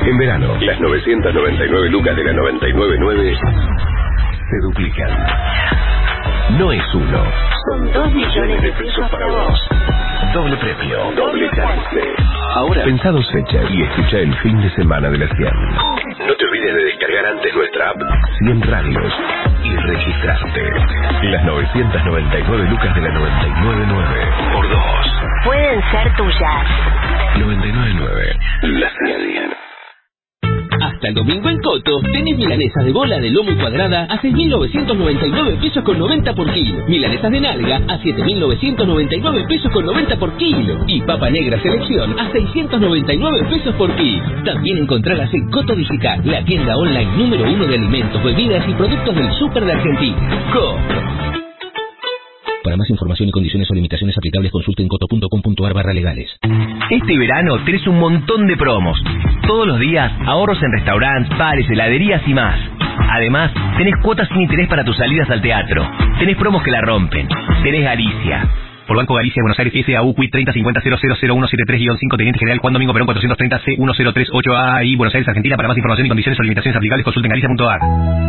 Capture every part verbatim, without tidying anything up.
En verano, las novecientas noventa y nueve lucas de la noventa y nueve nueve se duplican. No es uno, son dos millones de pesos para vos. Doble premio, doble chance. Ahora, pensados fecha y escucha el fin de semana de la cien. No te olvides de descargar antes nuestra app cien Radios y registrarte. Las novecientas noventa y nueve lucas de la noventa y nueve nueve por dos. Pueden ser tuyas. noventa y nueve nueve, la cien. Hasta el domingo en Coto tenés milanesas de bola de lomo y cuadrada a seis mil novecientos noventa y nueve pesos con noventa por kilo. Milanesas de nalga a siete mil novecientos noventa y nueve pesos con noventa por kilo. Y papa negra selección a seiscientos noventa y nueve pesos por kilo. También encontrarlas en Coto Digital, la tienda online número uno de alimentos, bebidas y productos del súper de Argentina. Coto. Para más información y condiciones o limitaciones aplicables, consulten coto punto com punto ar barra legales. Este verano tenés un montón de promos. Todos los días, ahorros en restaurantes, bares, heladerías y más. Además, tenés cuotas sin interés para tus salidas al teatro. Tenés promos que la rompen. Tenés Galicia. Por Banco Galicia, Buenos Aires, S A U, Q I treinta cincuenta cero cero cero uno siete tres guion cinco, Teniente General Juan Domingo Perón cuatrocientos treinta C uno cero tres ocho A I, Buenos Aires, Argentina. Para más información y condiciones o limitaciones aplicables, consulten galicia punto ar.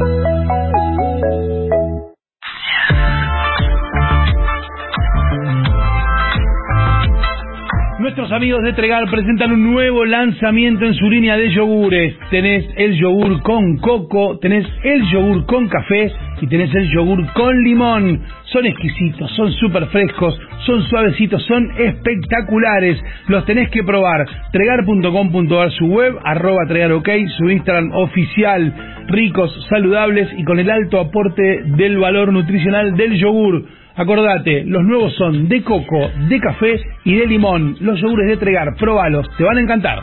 Nuestros amigos de Tregar presentan un nuevo lanzamiento en su línea de yogures. Tenés el yogur con coco, tenés el yogur con café y tenés el yogur con limón. Son exquisitos, son súper frescos, son suavecitos, son espectaculares. Los tenés que probar. Tregar punto com punto ar, su web, arroba Tregar OK, su Instagram oficial. Ricos, saludables y con el alto aporte del valor nutricional del yogur. Acordate, los nuevos son de coco, de café y de limón. Los yogures de Tregar, próbalos, te van a encantar.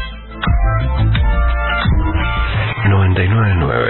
noventa y nueve nueve.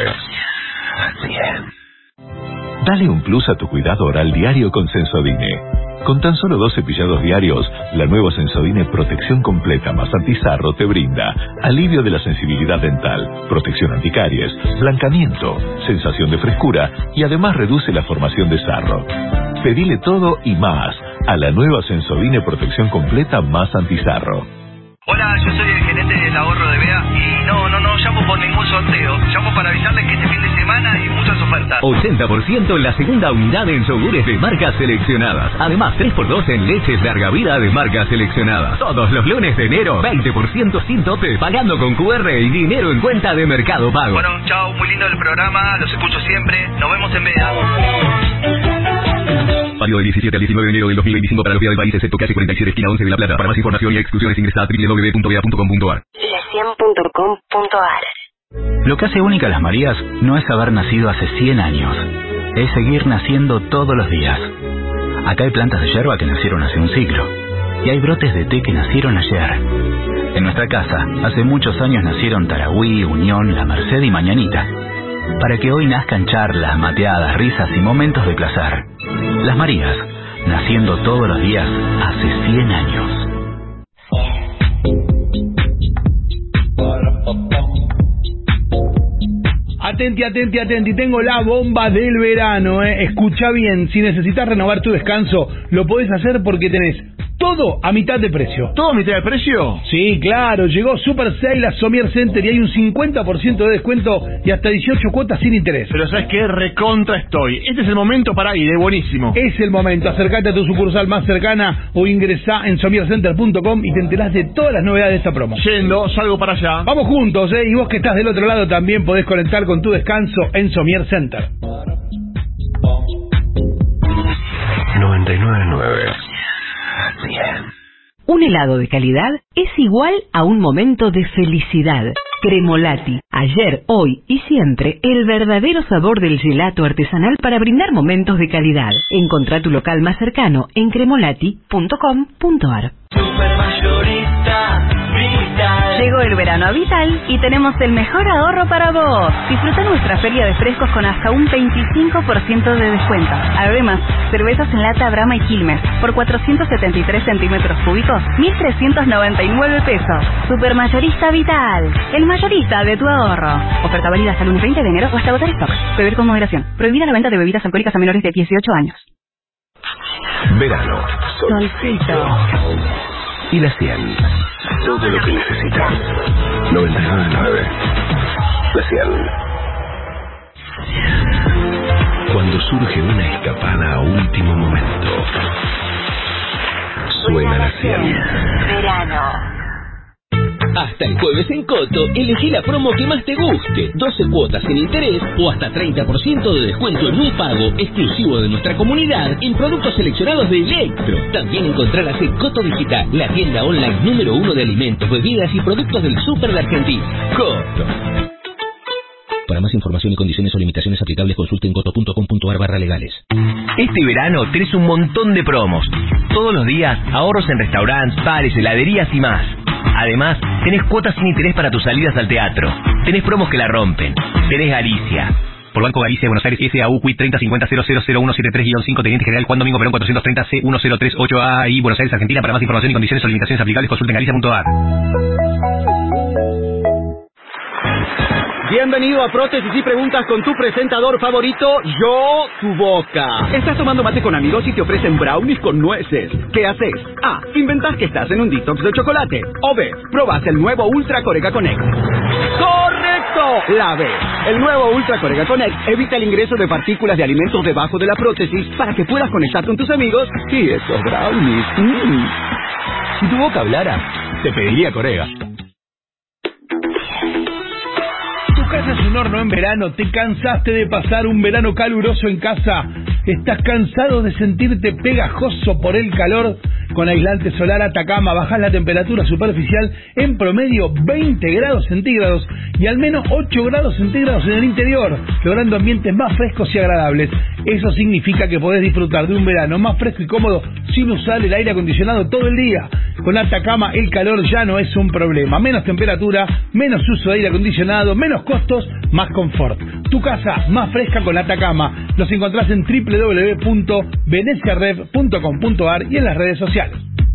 Dale un plus a tu cuidado oral diario con Sensodine. Con tan solo dos cepillados diarios, la nueva Sensodine Protección Completa más Antizarro te brinda alivio de la sensibilidad dental, protección anticaries, blancamiento, sensación de frescura y además reduce la formación de sarro. Pedile todo y más a la nueva Sensodine Protección Completa más Antizarro. Hola, yo soy el gerente del ahorro de B E A y no, no, no llamo por ningún sorteo. Llamo para avisarles que este fin de semana hay muchas ofertas. ochenta por ciento en la segunda unidad en yogures de marcas seleccionadas. Además, tres por dos en leches larga vida de marcas seleccionadas. Todos los lunes de enero, veinte por ciento sin tope, pagando con Q R y dinero en cuenta de Mercado Pago. Bueno, chao, muy lindo el programa, los escucho siempre. Nos vemos en B E A. Válido del diecisiete al diecinueve de enero del dos mil veinticinco para la ciudad del país, excepto calle cuarenta y siete, esquina once de La Plata. Para más información y exclusiones ingresa a doble u doble u doble u punto b e a punto com punto ar. la cien punto com punto ar. Lo que hace única a las Marías no es haber nacido hace cien años, es seguir naciendo todos los días. Acá hay plantas de yerba que nacieron hace un siglo, y hay brotes de té que nacieron ayer. En nuestra casa, hace muchos años nacieron Tarahui, Unión, La Merced y Mañanita, para que hoy nazcan charlas, mateadas, risas y momentos de placer. Las Marías, naciendo todos los días hace cien años. Atenti, atenti, atenti, tengo la bomba del verano, eh. Escucha bien, si necesitas renovar tu descanso, lo podés hacer porque tenés todo a mitad de precio. ¿Todo a mitad de precio? Sí, claro, llegó Super Sale a Somier Center y hay un cincuenta por ciento de descuento y hasta dieciocho cuotas sin interés. Pero ¿sabes qué? Recontra estoy. Este es el momento para ir, es buenísimo. Es el momento, acércate a tu sucursal más cercana o ingresá en somier center punto com y te enterás de todas las novedades de esta promo. Yendo, salgo para allá. Vamos juntos, ¿eh? Y vos que estás del otro lado también podés conectar con tu descanso en Somier Center. noventa y nueve nueve. Un helado de calidad es igual a un momento de felicidad. Cremolati, ayer, hoy y siempre, el verdadero sabor del gelato artesanal para brindar momentos de calidad. Encontrá tu local más cercano en cremolati punto com punto ar. Llegó el verano a Vital y tenemos el mejor ahorro para vos. Disfruta nuestra feria de frescos con hasta un veinticinco por ciento de descuento. Además, cervezas en lata Brahma y Quilmes por cuatrocientos setenta y tres centímetros cúbicos, mil trescientos noventa y nueve pesos. Supermayorista Vital, el mayorista de tu ahorro. Oferta válida hasta el lunes veinte de enero o hasta agotar stock. Beber con moderación. Prohibida la venta de bebidas alcohólicas a menores de dieciocho años. Verano, solcito y la cien. Todo lo que necesitas. noventa y nueve punto nueve. La cien. Cuando surge una escapada a último momento, suena la cien. Verano. Hasta el jueves en Coto, elegí la promo que más te guste. doce cuotas sin interés o hasta treinta por ciento de descuento en un pago exclusivo de nuestra comunidad en productos seleccionados de Electro. También encontrarás en Coto Digital, la tienda online número uno de alimentos, bebidas y productos del súper de Argentina. Coto. Para más información y condiciones o limitaciones aplicables, consulten coto punto com punto ar barra legales. Este verano tenés un montón de promos. Todos los días, ahorros en restaurantes, bares, heladerías y más. Además, tenés cuotas sin interés para tus salidas al teatro. Tenés promos que la rompen. Tenés Galicia. Por Banco Galicia, Buenos Aires, S A U, C U I treinta cincuenta cero cero cero uno setenta y tres guion cinco, Teniente General Juan Domingo Perón cuatrocientos treinta C uno cero tres ocho A I, Buenos Aires, Argentina. Para más información y condiciones o limitaciones aplicables, consulten galicia punto ar. Bienvenido a Prótesis y Preguntas con tu presentador favorito, Yo, tu boca. Estás tomando mate con amigos y te ofrecen brownies con nueces. ¿Qué haces? A. Inventás que estás en un detox de chocolate. O B. Probás el nuevo Ultra Corega Connect. ¡Correcto! La B. El nuevo Ultra Corega Connect evita el ingreso de partículas de alimentos debajo de la prótesis para que puedas conectar con tus amigos y esos brownies. Mm. Si tu boca hablara, te pediría Corega. Tu casa es un horno en verano. ¿Te cansaste de pasar un verano caluroso en casa? ¿Estás cansado de sentirte pegajoso por el calor? Con aislante solar Atacama bajás la temperatura superficial en promedio veinte grados centígrados y al menos ocho grados centígrados en el interior, logrando ambientes más frescos y agradables. Eso significa que podés disfrutar de un verano más fresco y cómodo sin usar el aire acondicionado todo el día. Con Atacama el calor ya no es un problema. Menos temperatura, menos uso de aire acondicionado, menos costos, más confort. Tu casa más fresca con Atacama. Los encontrás en doble u doble u doble u punto venecia rev punto com punto ar y en las redes sociales.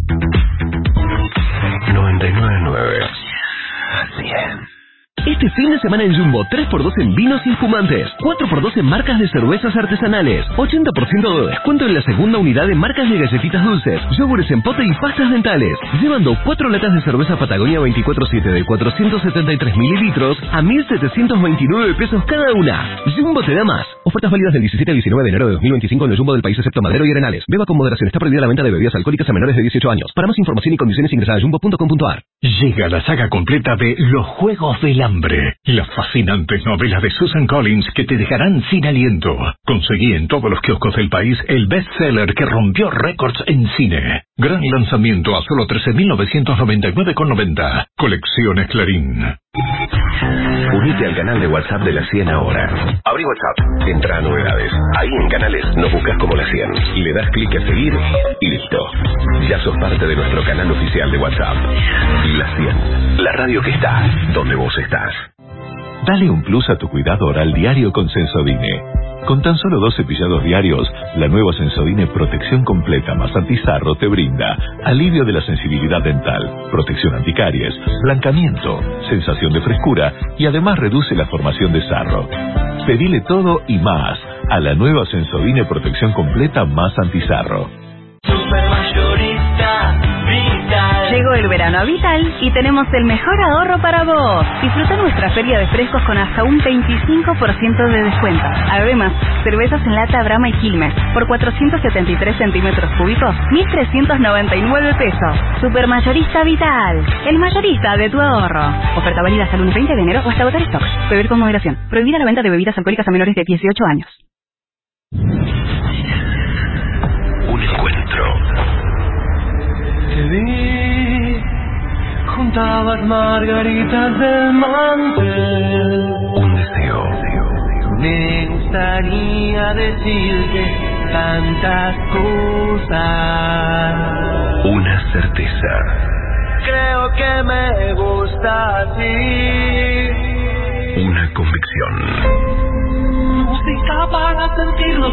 noventa y nueve punto nueve. cien. Este fin de semana en Jumbo, tres por dos en vinos y espumantes, cuatro por dos en marcas de cervezas artesanales, ochenta por ciento de descuento en la segunda unidad de marcas de galletitas dulces, yogures en pote y pastas dentales, llevando cuatro latas de cerveza Patagonia veinticuatro siete de cuatrocientos setenta y tres mililitros a mil setecientos veintinueve pesos cada una. Jumbo te da más. Ofertas válidas del diecisiete al diecinueve de enero de dos mil veinticinco en el Jumbo del país excepto Madero y Arenales. Beba con moderación. Está prohibida la venta de bebidas alcohólicas a menores de dieciocho años. Para más información y condiciones ingresa a jumbo punto com punto ar. Llega la saga completa de Los Juegos del Hambre, las fascinantes novelas de Susan Collins que te dejarán sin aliento. Conseguí en todos los kioscos del país el bestseller que rompió récords en cine. Gran lanzamiento a solo trece mil novecientos noventa y nueve con noventa. Colecciones Clarín. Unite al canal de WhatsApp de la cien ahora. Abrí WhatsApp, entra a novedades. Ahí en canales nos buscas como la cien. Le das clic a seguir y listo. Ya sos parte de nuestro canal oficial de WhatsApp. La cien, la radio que está donde vos estás. Dale un plus a tu cuidado oral diario con Sensodine. Con tan solo dos cepillados diarios, la nueva Sensodine Protección Completa más Antizarro te brinda alivio de la sensibilidad dental, protección anticaries, blancamiento, sensación de frescura y además reduce la formación de sarro. Pedile todo y más a la nueva Sensodine Protección Completa más Antizarro. Llegó el verano a Vital y tenemos el mejor ahorro para vos. Disfruta nuestra feria de frescos con hasta un veinticinco por ciento de descuento. Además, cervezas en lata Brahma y Quilmes por cuatrocientos setenta y tres centímetros cúbicos, mil trescientos noventa y nueve pesos. Supermayorista Vital, el mayorista de tu ahorro. Oferta válida hasta el lunes veinte de enero o hasta agotar stock. Beber con moderación. Prohibida la venta de bebidas alcohólicas a menores de dieciocho años. Un encuentro. Te vi, juntabas margaritas del mantel. Un deseo. Me gustaría decirte tantas cosas. Una certeza. Creo que me gusta así. Una convicción. Música para sentirnos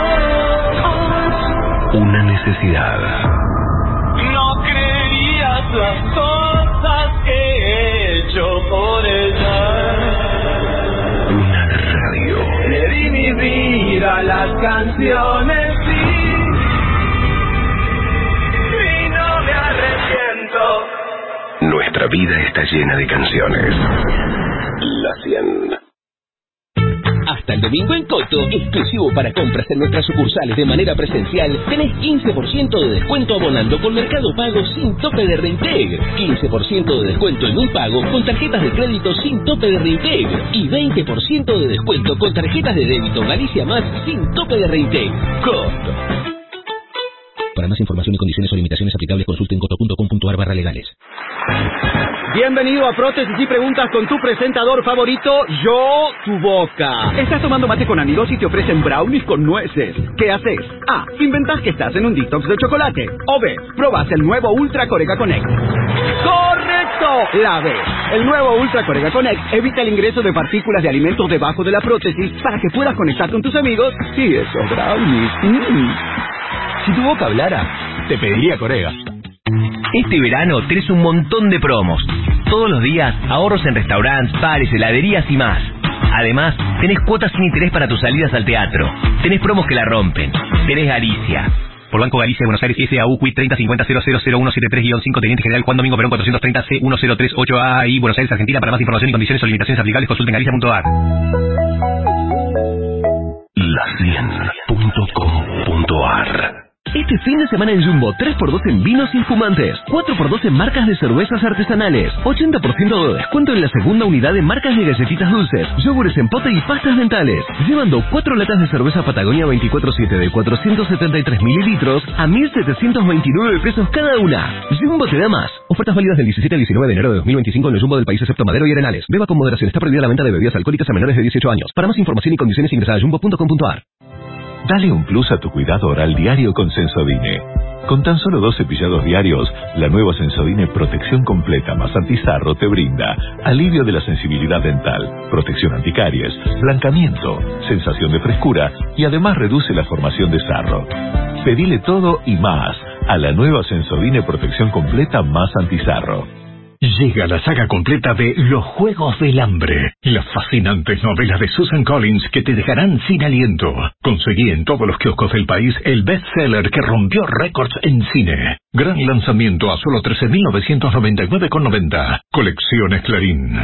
mejor. Una necesidad. No creerías las cosas que he hecho por ella. Una radio. Le di mi vida a las canciones y, y no me arrepiento. Nuestra Nuestra vida está llena de canciones. La cien. Hasta el domingo en Coto, exclusivo para compras en nuestras sucursales de manera presencial, tenés quince por ciento de descuento abonando con Mercado Pago sin tope de Reinteg, quince por ciento de descuento en un pago con tarjetas de crédito sin tope de Reinteg y veinte por ciento de descuento con tarjetas de débito Galicia Más sin tope de Reinteg. Coto. Para más información y condiciones o limitaciones aplicables, consulten coto punto com punto ar barra legales. Bienvenido a Prótesis y Preguntas con tu presentador favorito, Yo, tu boca. Estás tomando mate con amigos y te ofrecen brownies con nueces. ¿Qué haces? A. Inventás que estás en un detox de chocolate. O B. Probás el nuevo Ultra Corega Connect. ¡Correcto! La B. El nuevo Ultra Corega Connect evita el ingreso de partículas de alimentos debajo de la prótesis para que puedas conectar con tus amigos y esos brownies. Mm. Si tu boca hablara, te pediría Corega. Este verano tenés un montón de promos. Todos los días ahorros en restaurantes, bares, heladerías y más. Además, tenés cuotas sin interés para tus salidas al teatro. Tenés promos que la rompen. Tenés Galicia. Por Banco Galicia de Buenos Aires, S A U Q I treinta cincuenta cero cero cero uno siete tres guion cinco, Teniente General Juan Domingo Perón cuatrocientos treinta C uno cero tres ocho A I, Buenos Aires, Argentina. Para más información y condiciones o limitaciones aplicables, consulten galicia punto ar. La cien punto com punto ar. Este fin de semana en Jumbo, tres por dos en vinos y espumantes, cuatro por dos en marcas de cervezas artesanales, ochenta por ciento de descuento en la segunda unidad de marcas de galletitas dulces, yogures en pote y pastas dentales, llevando cuatro latas de cerveza Patagonia veinticuatro siete de cuatrocientos setenta y tres mililitros a mil setecientos veintinueve pesos cada una. Jumbo te da más. Ofertas válidas del diecisiete al diecinueve de enero de dos mil veinticinco en el Jumbo del país excepto Madero y Arenales. Beba con moderación. Está prohibida la venta de bebidas alcohólicas a menores de dieciocho años. Para más información y condiciones ingresa a jumbo punto com punto ar. Dale un plus a tu cuidado oral diario con Sensodine. Con tan solo dos cepillados diarios, la nueva Sensodine Protección Completa más Antisarro te brinda alivio de la sensibilidad dental, protección anticaries, blancamiento, sensación de frescura y además reduce la formación de sarro. Pedile todo y más a la nueva Sensodine Protección Completa más Antisarro. Llega la saga completa de Los Juegos del Hambre, las fascinantes novelas de Susan Collins que te dejarán sin aliento. Conseguí en todos los kioscos del país el bestseller que rompió récords en cine. Gran lanzamiento a solo trece mil novecientos noventa y nueve con noventa. Colecciones Clarín.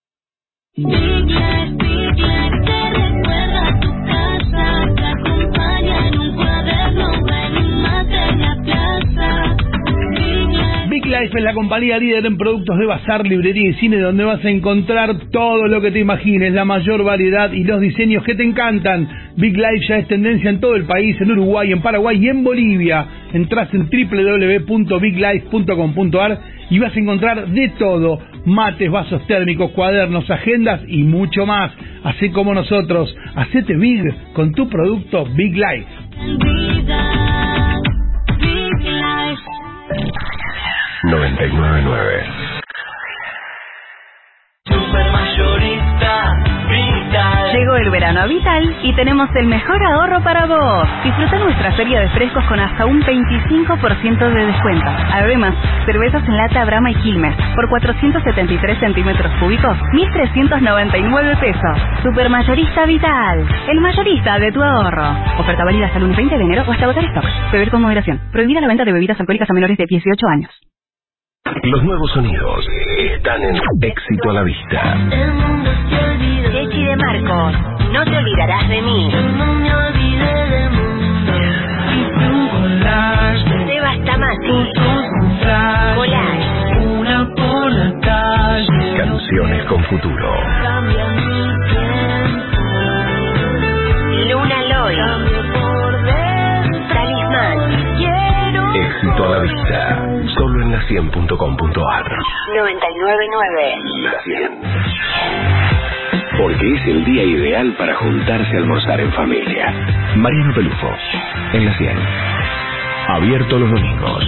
Big Life es la compañía líder en productos de bazar, librería y cine, donde vas a encontrar todo lo que te imagines, la mayor variedad y los diseños que te encantan. Big Life ya es tendencia en todo el país, en Uruguay, en Paraguay y en Bolivia. Entrás en doble u doble u doble u punto big life punto com punto ar y vas a encontrar de todo: mates, vasos térmicos, cuadernos, agendas y mucho más. Hacé como nosotros, hacete Big con tu producto Big Life. noventa y nueve punto nueve. Supermayorista Vital. Llegó el verano a Vital y tenemos el mejor ahorro para vos. Disfruta nuestra feria de frescos con hasta un veinticinco por ciento de descuento. Además, cervezas en lata Brahma y Quilmes por cuatrocientos setenta y tres centímetros cúbicos, mil trescientos noventa y nueve pesos. Supermayorista Vital, el mayorista de tu ahorro. Oferta válida hasta el lunes veinte de enero o hasta agotar stock. Beber con moderación. Prohibida la venta de bebidas alcohólicas a menores de dieciocho años. Los nuevos sonidos están en Éxito a la Vista. Chechi de Marcos, no te olvidarás de mí. No me olvidé de mí. Y tu collage. Sebas Tamati. Collage. Una por la calle. Canciones con futuro. Cambia mi tiempo. Luna Loy. Cambio por dentro. Talismán. Quiero. Éxito a la Vista. Solo en la cien punto com punto ar. noventa y nueve punto nueve. La cien. Porque es el día ideal para juntarse a almorzar en familia. Mariano Pelufo, en la cien. Abierto los domingos.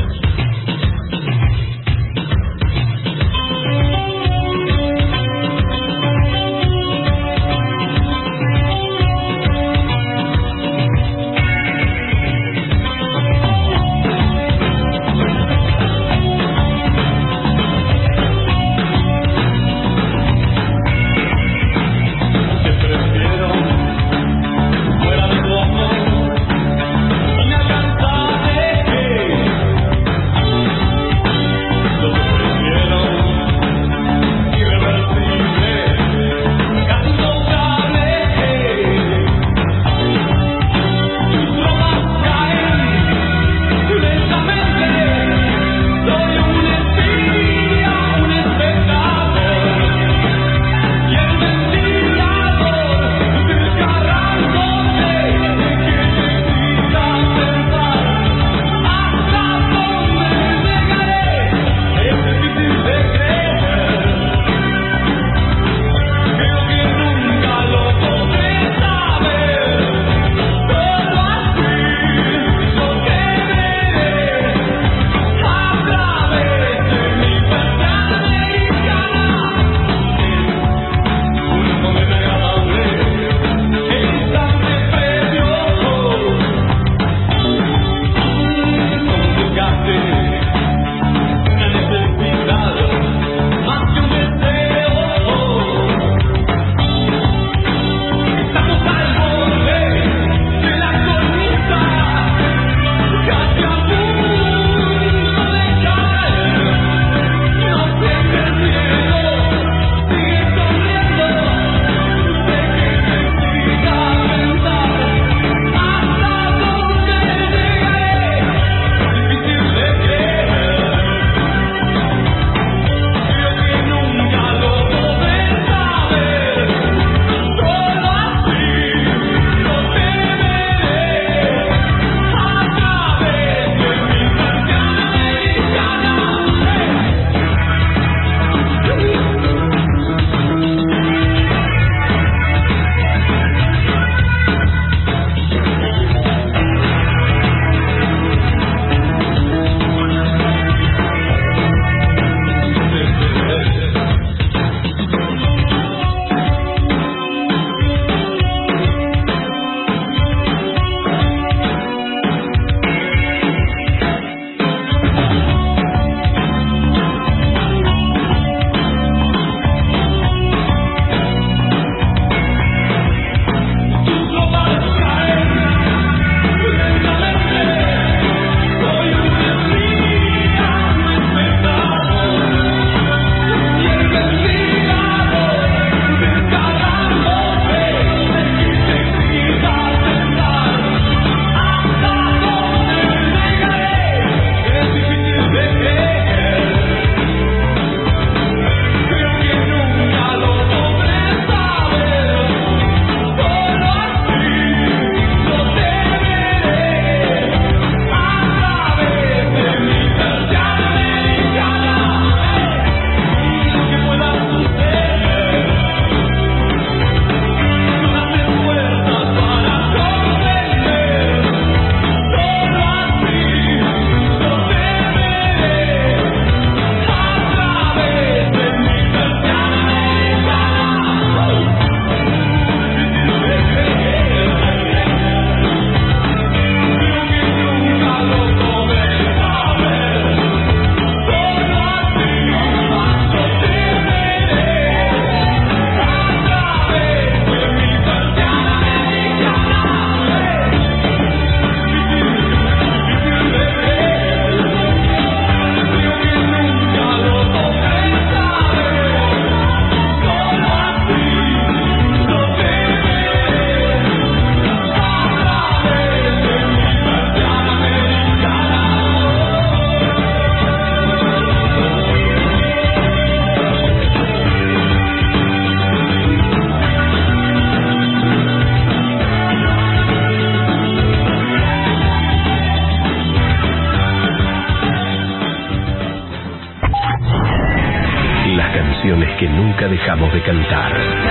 canciones que nunca dejamos de cantar.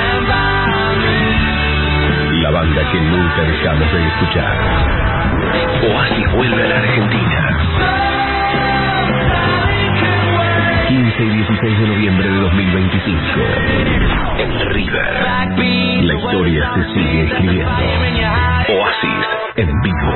La banda que nunca dejamos de escuchar. Oasis vuelve a la Argentina. quince y dieciséis de noviembre de dos mil veinticinco. En River. La historia se sigue escribiendo. Oasis en vivo.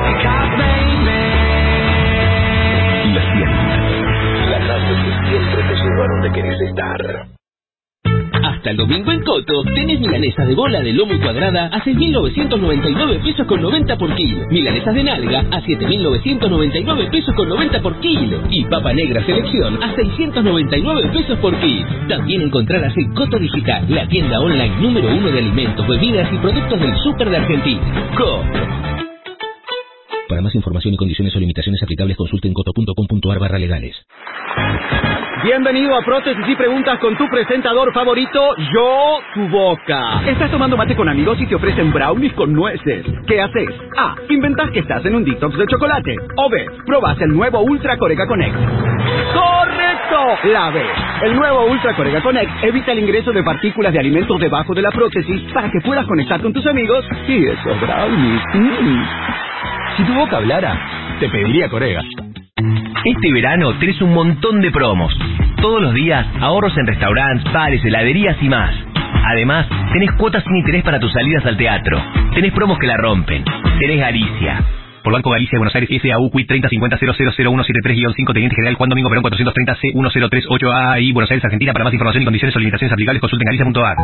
La cien. La radio que siempre te lleva donde querés estar. Hasta el domingo en Coto tenés milanesas de bola de lomo y cuadrada a seis mil novecientos noventa y nueve pesos con noventa por kilo. Milanesas de nalga a siete mil novecientos noventa y nueve pesos con noventa por kilo. Y papa negra selección a seiscientos noventa y nueve pesos por kilo. También encontrarás en Coto Digital, la tienda online número uno de alimentos, bebidas y productos del súper de Argentina. Coto. Para más información y condiciones o limitaciones aplicables, consulten coto punto com punto ar barra legales. Bienvenido a Prótesis y Preguntas con tu presentador favorito, Yo, tu boca. Estás tomando mate con amigos y te ofrecen brownies con nueces. ¿Qué haces? A. Inventás que estás en un detox de chocolate. O B. Probás el nuevo Ultra Corega Connect. ¡Correcto! La B. El nuevo Ultra Corega Connect evita el ingreso de partículas de alimentos debajo de la prótesis para que puedas conectar con tus amigos y esos brownies. Mm. Si tu boca hablara, te pediría Corega. Este verano tenés un montón de promos. Todos los días ahorros en restaurantes, bares, heladerías y más. Además, tenés cuotas sin interés para tus salidas al teatro. Tenés promos que la rompen. Tenés Galicia. Por Banco Galicia, Buenos Aires, S A U, Q I treinta cincuenta cero cero cero uno siete tres guion cinco, Teniente General Juan Domingo Perón cuatrocientos treinta C uno cero tres ocho A I, Buenos Aires, Argentina. Para más información y condiciones o limitaciones aplicables, consulten galicia punto ar.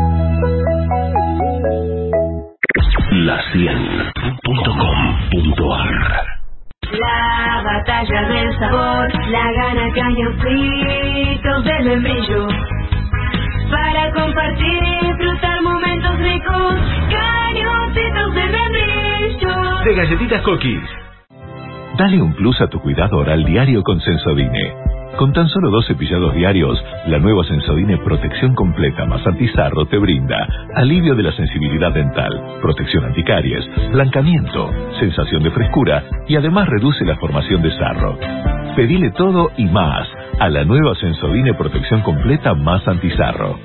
La cien punto com punto ar. La batalla del sabor la gana Cañoncitos de membrillo. Para compartir y disfrutar momentos ricos, Cañoncitos de membrillo. De galletitas Cookies. Dale un plus a tu cuidado oral diario con Sensodine. Con tan solo dos cepillados diarios, la nueva Sensodine Protección Completa más Antizarro te brinda alivio de la sensibilidad dental, protección anticaries, blancamiento, sensación de frescura y además reduce la formación de sarro. Pedile todo y más a la nueva Sensodine Protección Completa más Antizarro.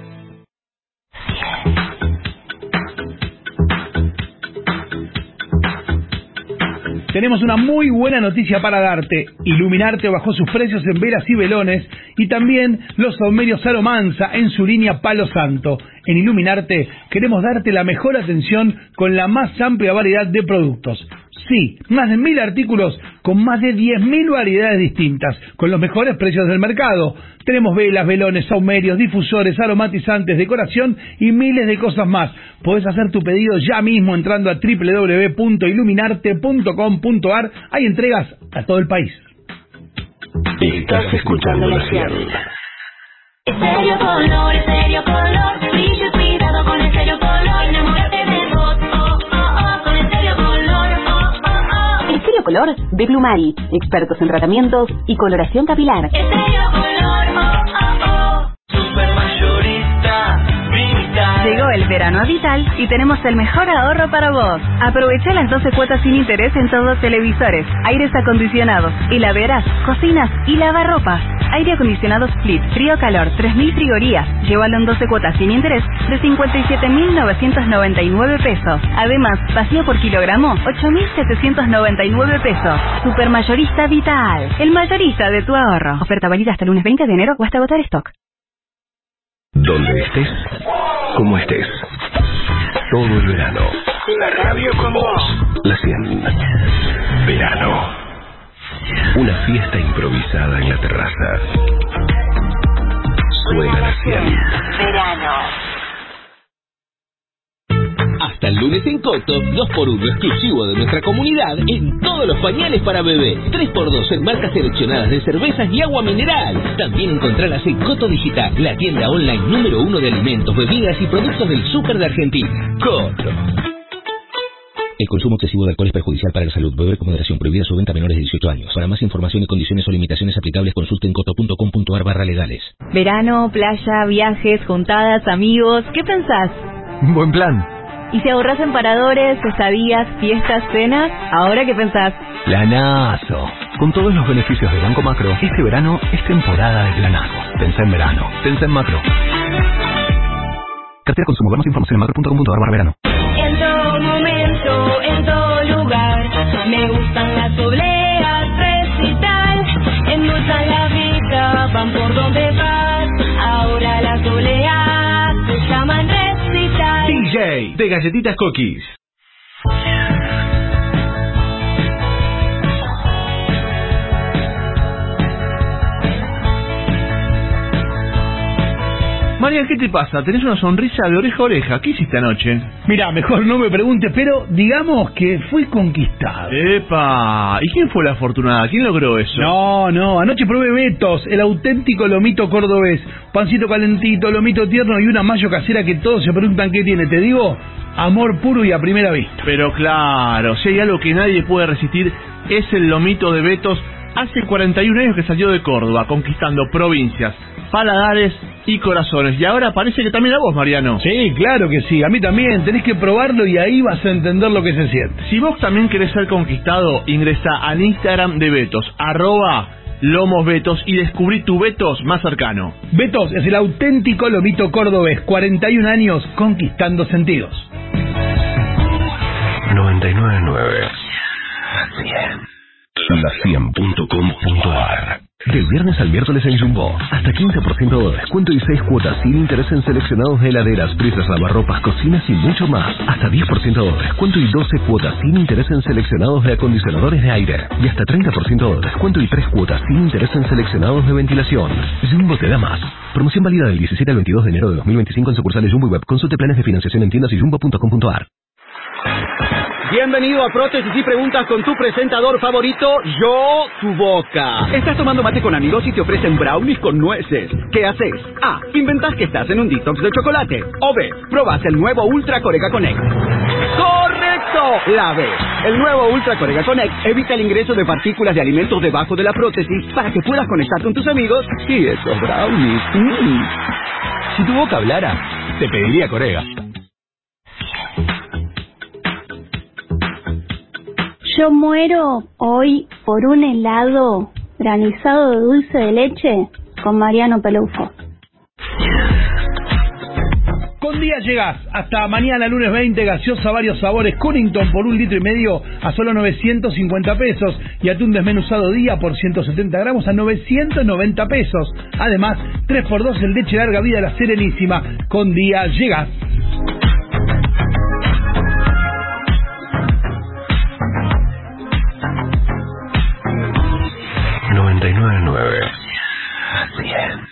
Tenemos una muy buena noticia para darte. Iluminarte bajó sus precios en velas y velones y también los saumerios Saromanza en su línea Palo Santo. En Iluminarte queremos darte la mejor atención con la más amplia variedad de productos. Sí, más de mil artículos con más de diez mil variedades distintas, con los mejores precios del mercado. Tenemos velas, velones, saumerios, difusores, aromatizantes, decoración y miles de cosas más. Podés hacer tu pedido ya mismo entrando a doble u doble u doble u punto iluminarte punto com punto ar. Hay entregas a todo el país. Estás escuchando la cien. Estéreo Color, Estéreo Color, brillo y cuidado con Estéreo Color. Enamórate de vos, oh, oh, oh, con Estéreo Color, oh, oh, oh. Estéreo Color de Plumari, expertos en tratamientos y coloración capilar. Estéreo Color, oh, oh, oh. Supermayorista, Vital. Llegó el verano a Vital y tenemos el mejor ahorro para vos. Aprovecha las doce cuotas sin interés en todos los televisores, aires acondicionados, heladeras, cocinas y lavarropas. Aire acondicionado Split, frío-calor, tres mil frigorías. Llévalo en doce cuotas sin interés de cincuenta y siete mil novecientos noventa y nueve pesos. Además, vacío por kilogramo, ocho mil setecientos noventa y nueve pesos. Supermayorista Vital, el mayorista de tu ahorro. Oferta válida hasta el lunes veinte de enero o hasta agotar stock. Donde estés, como estés. Todo el verano. La radio con vos. La cien. Verano. Una fiesta improvisada en la terraza. Suena la cien. Verano. Hasta el lunes en Coto, dos por uno exclusivo de nuestra comunidad en todos los pañales para bebé. tres por dos en marcas seleccionadas de cervezas y agua mineral. También encontrarás en Coto Digital, la tienda online número uno de alimentos, bebidas y productos del súper de Argentina. Coto. El consumo excesivo de alcohol es perjudicial para la salud. Beber con moderación. Prohibida su venta a menores de dieciocho años. Para más información y condiciones o limitaciones aplicables, consulten coto punto com punto ar barra legales. Verano, playa, viajes, juntadas, amigos. ¿Qué pensás? Buen plan. ¿Y si ahorras en paradores, estadías, fiestas, cenas? ¿Ahora qué pensás? Planazo. Con todos los beneficios de Banco Macro, este verano es temporada de planazos. Pensá en verano. Pensá en Macro. Cartera Consumo. Ver más información en macro punto com punto a r barra verano. En todo momento, en todo lugar, me gustan las obleas recital, endulzan la vida, van por donde vas, ahora las obleas se llaman recital. D J de Galletitas Cookies. María, ¿qué te pasa? Tenés una sonrisa de oreja a oreja. ¿Qué hiciste anoche? Mira, mejor no me preguntes, pero digamos que fui conquistado. ¡Epa! ¿Y quién fue la afortunada? ¿Quién logró eso? No, no, anoche probé Betos, el auténtico lomito cordobés. Pancito calentito, lomito tierno y una mayo casera que todos se preguntan qué tiene. Te digo, amor puro y a primera vista. Pero claro, si hay algo que nadie puede resistir, es el lomito de Betos. Hace cuarenta y un años que salió de Córdoba, conquistando provincias, paladares y corazones. Y ahora parece que también a vos, Mariano. Sí, claro que sí. A mí también. Tenés que probarlo y ahí vas a entender lo que se siente. Si vos también querés ser conquistado, ingresa al Instagram de Betos, arroba Lomos Betos, y descubrí tu Betos más cercano. Betos es el auténtico lomito cordobés. cuarenta y un años conquistando sentidos. noventa y nueve punto nueve. cien. La cien punto com punto a r. Del viernes al miércoles en Jumbo, hasta quince por ciento de descuento y seis cuotas sin interés en seleccionados de heladeras, frisas, lavarropas, cocinas y mucho más. Hasta diez por ciento de descuento y doce cuotas sin interés en seleccionados de acondicionadores de aire. Y hasta treinta por ciento de descuento y tres cuotas sin interés en seleccionados de ventilación. Jumbo te da más. Promoción válida del diecisiete al veintidós de enero de dos mil veinticinco en sucursales Jumbo y Web. Consulte planes de financiación en tiendas y jumbo punto com punto a r. Bienvenido a Prótesis y Preguntas con tu presentador favorito, Yo, tu boca. Estás tomando mate con amigos y te ofrecen brownies con nueces. ¿Qué haces? A. Inventás que estás en un detox de chocolate. O B. Probás el nuevo Ultra Corega Connect. ¡Correcto! La B. El nuevo Ultra Corega Connect evita el ingreso de partículas de alimentos debajo de la prótesis para que puedas conectar con tus amigos y esos brownies. Mm. Si tu boca hablara, te pediría Corega. Yo muero hoy por un helado granizado de dulce de leche con Mariano Pelufo. Con día llegás hasta mañana lunes veinte, gaseosa varios sabores Cunnington por un litro y medio a solo novecientos cincuenta pesos y atún desmenuzado día por ciento setenta gramos a novecientos noventa pesos. Además, tres por dos el leche larga vida La Serenísima. Con día llegás. noventa y nueve punto nueve. cien.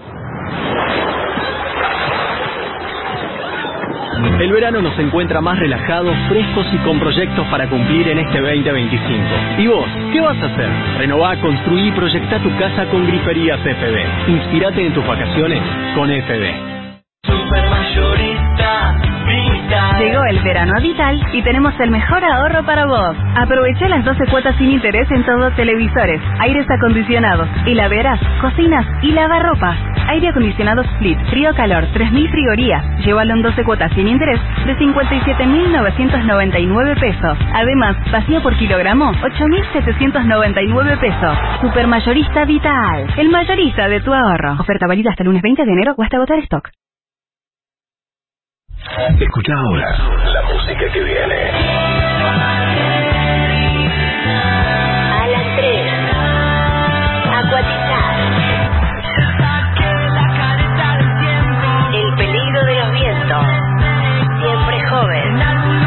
El verano nos encuentra más relajados, frescos y con proyectos para cumplir en este veinte veinticinco. ¿Y vos, qué vas a hacer? Renová, construí y proyectá tu casa con Griferías F B. Inspírate en tus vacaciones con F B. Supermayorista Vital. Llegó el verano a Vital y tenemos el mejor ahorro para vos. Aprovecha las doce cuotas sin interés en todos televisores, aires acondicionados, heladeras, cocinas y lavarropas. Aire acondicionado Split, frío-calor, tres mil frigorías. Llévalo en doce cuotas sin interés de cincuenta y siete mil novecientos noventa y nueve pesos. Además, vacío por kilogramo, ocho mil setecientos noventa y nueve pesos. Supermayorista Vital, el mayorista de tu ahorro. Oferta válida hasta el lunes veinte de enero o hasta agotar stock. Escucha ahora la música que viene. A las tres. Acuatizar. El peligro de los vientos. Siempre joven.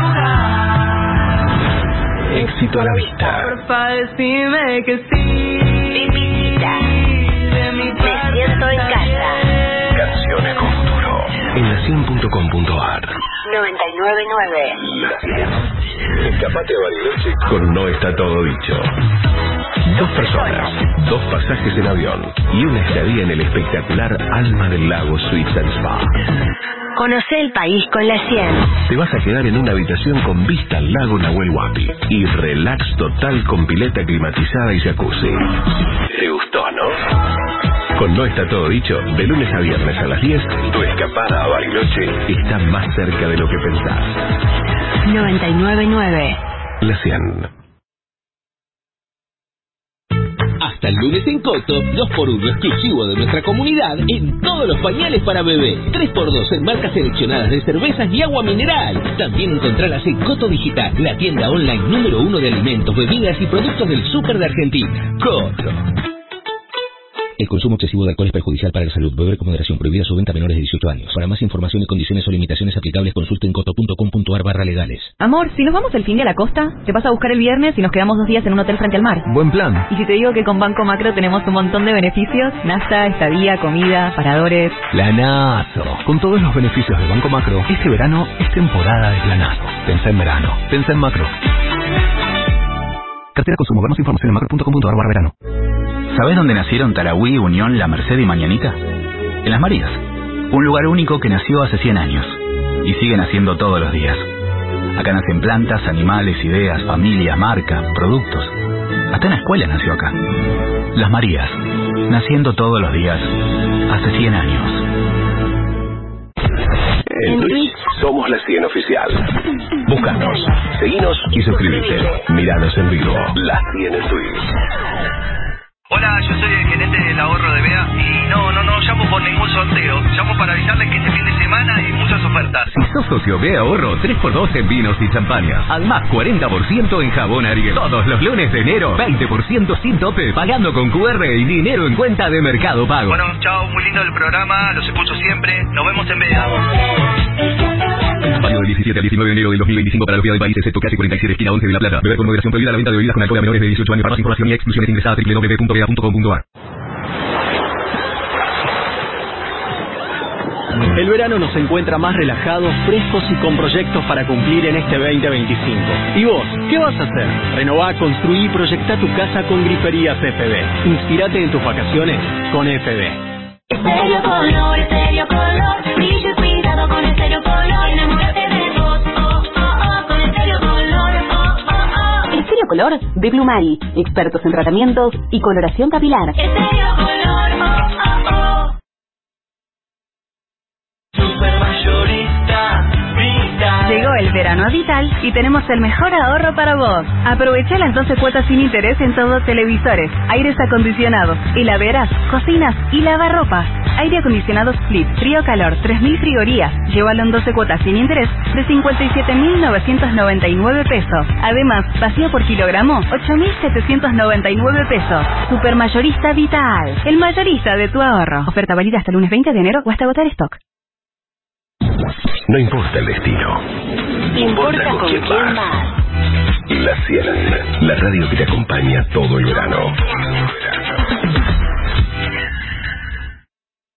Éxito a la vista. Porfa, decime que sí. Visita. Me siento en casa. Canciones con futuro. En la cien punto com punto a r. noventa y nueve punto nueve. La cien. Escapate a Bariloche con No Está Todo Dicho. Dos personas, dos pasajes en avión y una estadía en el espectacular Alma del Lago Suites and Spa. Conoce el país con la cien. Te vas a quedar en una habitación con vista al lago Nahuel Huapi y relax total con pileta climatizada y jacuzzi. ¿Te gustó, no? Con No Está Todo Dicho, de lunes a viernes a las diez, tu escapada a Bariloche está más cerca de lo que pensás. noventa y nueve punto nueve. La cien. Hasta el lunes en Coto, dos por uno exclusivo de nuestra comunidad en todos los pañales para bebé. tres por dos en marcas seleccionadas de cervezas y agua mineral. También encontrarás en Coto Digital, la tienda online número uno de alimentos, bebidas y productos del súper de Argentina. Coto. El consumo excesivo de alcohol es perjudicial para la salud. Beber con moderación. Prohibida su venta a menores de dieciocho años. Para más información y condiciones o limitaciones aplicables, consulte en coto punto com punto ar barra legales. Amor, si nos vamos el fin de a la costa, te vas a buscar el viernes y nos quedamos dos días en un hotel frente al mar. Buen plan. Y si te digo que con Banco Macro tenemos un montón de beneficios, nafta, estadía, comida, paradores... Planazo. Con todos los beneficios de Banco Macro, este verano es temporada de planazo. Pensá en verano. Pensá en Macro. Cartera Consumo. Ver más información en macro punto com punto ar barra verano. ¿Sabés dónde nacieron Tarahui, Unión, La Merced y Mañanita? En Las Marías. Un lugar único que nació hace cien años. Y sigue naciendo todos los días. Acá nacen plantas, animales, ideas, familias, marcas, productos. Hasta una escuela nació acá. Las Marías. Naciendo todos los días. Hace cien años. En Twitch somos La cien Oficial. Búscanos, seguinos y suscríbete. Míranos en vivo. La cien en Twitch. Hola, yo soy el gerente del ahorro de B E A y no, no, no llamo por ningún sorteo. Llamo para avisarles que este fin de semana hay muchas ofertas. Si sos socio B E A Ahorro, tres por dos en vinos y champañas. Además, cuarenta por ciento en jabón Ariel. Todos los lunes de enero, veinte por ciento sin tope, pagando con Q R y dinero en cuenta de Mercado Pago. Bueno, chao, muy lindo el programa, los escucho siempre. Nos vemos en B E A. Válido del diecisiete al diecinueve de enero del dos mil veinticinco para la ciudad del país, excepto calle cuarenta y siete, esquina once de La Plata. Beber con moderación. Prohibida la venta de bebidas con alcohol a menores de dieciocho años. Para más información y exclusiones ingresa a doble u doble u doble u punto b e a punto com punto ar. El verano nos encuentra más relajados, frescos y con proyectos para cumplir en este veinte veinticinco. ¿Y vos? ¿Qué vas a hacer? Renová, construí y proyectá tu casa con Griferías F B. Inspírate en tus vacaciones con F B. Estéreo Color, Estéreo Color, brillo y cuidado con Estéreo Color, enamórate de vos, oh, oh, oh, con Estéreo Color, oh, oh, oh. Estéreo Color de Plumari, expertos en tratamientos y coloración capilar. Estéreo Color, oh, oh, oh. Supermayorista Vital. Llegó el verano a Vital y tenemos el mejor ahorro para vos. Aprovecha las doce cuotas sin interés en todos televisores, aires acondicionados, heladeras, cocinas y lavarropas. Aire acondicionado Split, frío-calor, tres mil frigorías. Llévalo en doce cuotas sin interés de cincuenta y siete mil novecientos noventa y nueve pesos. Además, vacío por kilogramo, ocho mil setecientos noventa y nueve pesos. Supermayorista Vital, el mayorista de tu ahorro. Oferta válida hasta el lunes veinte de enero o hasta agotar stock. No importa el destino. Importa con quién vas. La cien, la radio que te acompaña todo el verano.